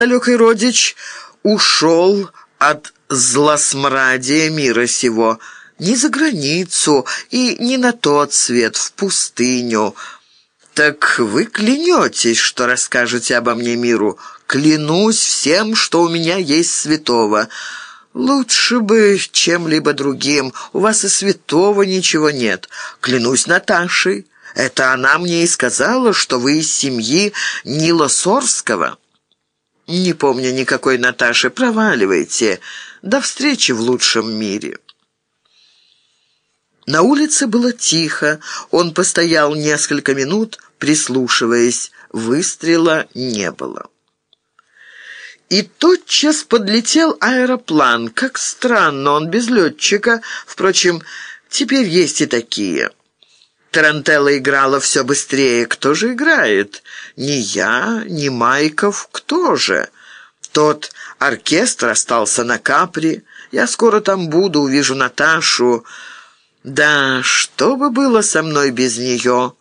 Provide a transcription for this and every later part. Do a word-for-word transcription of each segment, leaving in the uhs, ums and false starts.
Далекий родич ушел от злосмрадия мира сего, не за границу и не на тот свет, в пустыню. Так вы клянетесь, что расскажете обо мне миру? Клянусь всем, что у меня есть святого. Лучше бы чем-либо другим. У вас и святого ничего нет. Клянусь Наташей. Это она мне и сказала, что вы из семьи Нила Сорского. Не помню никакой Наташи. Проваливайте. До встречи в лучшем мире. На улице было тихо. Он постоял несколько минут, прислушиваясь. Выстрела не было. И тотчас подлетел аэроплан. Как странно, он без летчика. Впрочем, теперь есть и такие. Тарантелла играла все быстрее. Кто же играет? Не я, не Майков. Кто же? Тот оркестр остался на Капри. Я скоро там буду, увижу Наташу. Да, что бы было со мной без нее?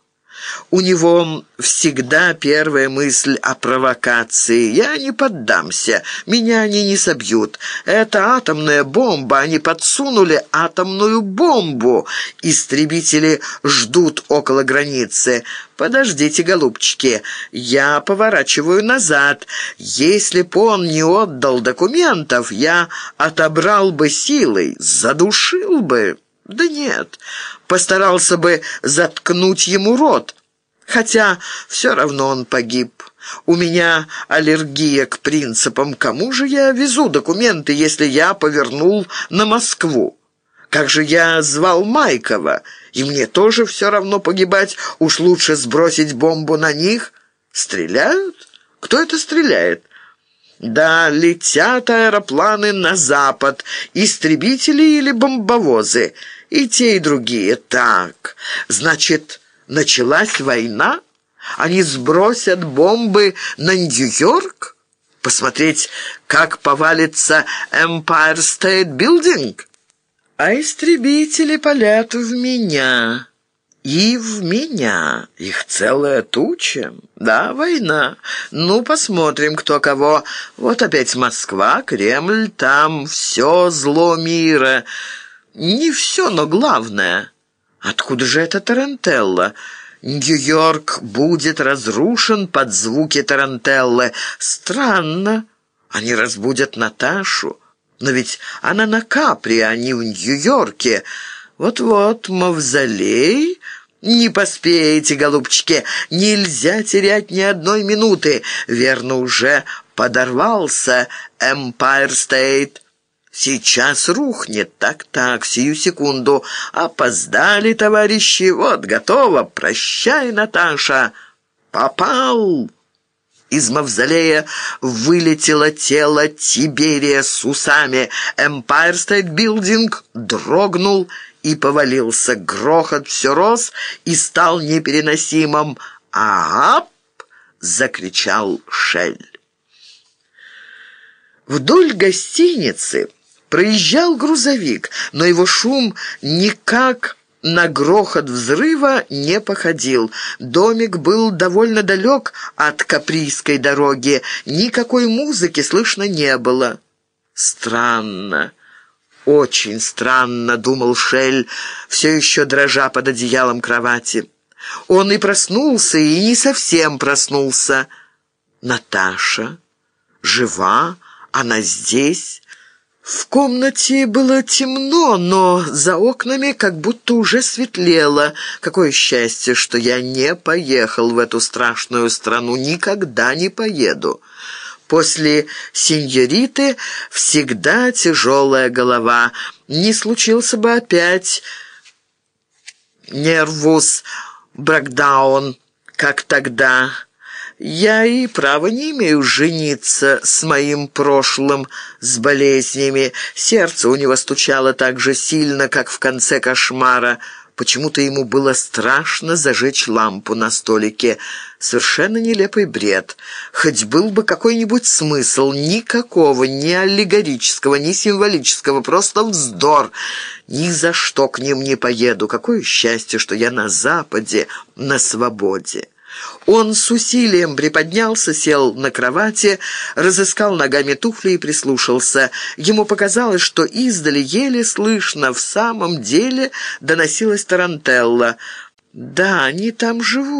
У него всегда первая мысль о провокации. Я не поддамся, меня они не собьют. Это атомная бомба, они подсунули атомную бомбу. Истребители ждут около границы. Подождите, голубчики, я поворачиваю назад. Если б он не отдал документов, я отобрал бы силой, задушил бы. Да нет, постарался бы заткнуть ему рот. Хотя все равно он погиб. У меня аллергия к принципам. Кому же я везу документы, если я повернул на Москву? Как же я звал Майкова? И мне тоже все равно погибать. Уж лучше сбросить бомбу на них. Стреляют? Кто это стреляет? Да, летят аэропланы на запад. Истребители или бомбовозы? И те, и другие. Так, значит, началась война? Они сбросят бомбы на Нью-Йорк? Посмотреть, как повалится Empire State Building? А истребители полят в меня. И в меня. Их целая туча. Да, война. Ну, посмотрим, кто кого. Вот опять Москва, Кремль, там все зло мира. Не все, но главное. Откуда же эта тарантелла? Нью-Йорк будет разрушен под звуки тарантеллы. Странно. Они разбудят Наташу. Но ведь она на Капри, а не в Нью-Йорке. Вот-вот, мавзолей. Не поспеете, голубчики. Нельзя терять ни одной минуты. Верно, уже подорвался Empire State. Сейчас рухнет. Так-так, сию секунду. Опоздали, товарищи. Вот, готово. Прощай, Наташа. Попал. Из мавзолея вылетело тело Тиберия с усами. Empire State Building дрогнул и повалился. Грохот все рос и стал непереносимым. «Ап!» — закричал Шель. Вдоль гостиницы проезжал грузовик, но его шум никак на грохот взрыва не походил. Домик был довольно далек от Каприйской дороги. Никакой музыки слышно не было. «Странно, очень странно», — думал Шель, все еще дрожа под одеялом кровати. Он и проснулся, и не совсем проснулся. Наташа жива, она здесь. В комнате было темно, но за окнами как будто уже светлело. Какое счастье, что я не поехал в эту страшную страну, никогда не поеду. После сеньориты всегда тяжелая голова. Не случился бы опять нервус брекдаун, как тогда. Я и права не имею жениться с моим прошлым, с болезнями. Сердце у него стучало так же сильно, как в конце кошмара. Почему-то ему было страшно зажечь лампу на столике. Совершенно нелепый бред. Хоть был бы какой-нибудь смысл, никакого, ни аллегорического, ни символического, просто вздор. Ни за что к ним не поеду. Какое счастье, что я на Западе, на свободе. Он с усилием приподнялся, сел на кровати, разыскал ногами туфли и прислушался. Ему показалось, что издали еле слышно, в самом деле доносилась тарантелла. «Да, они там живут».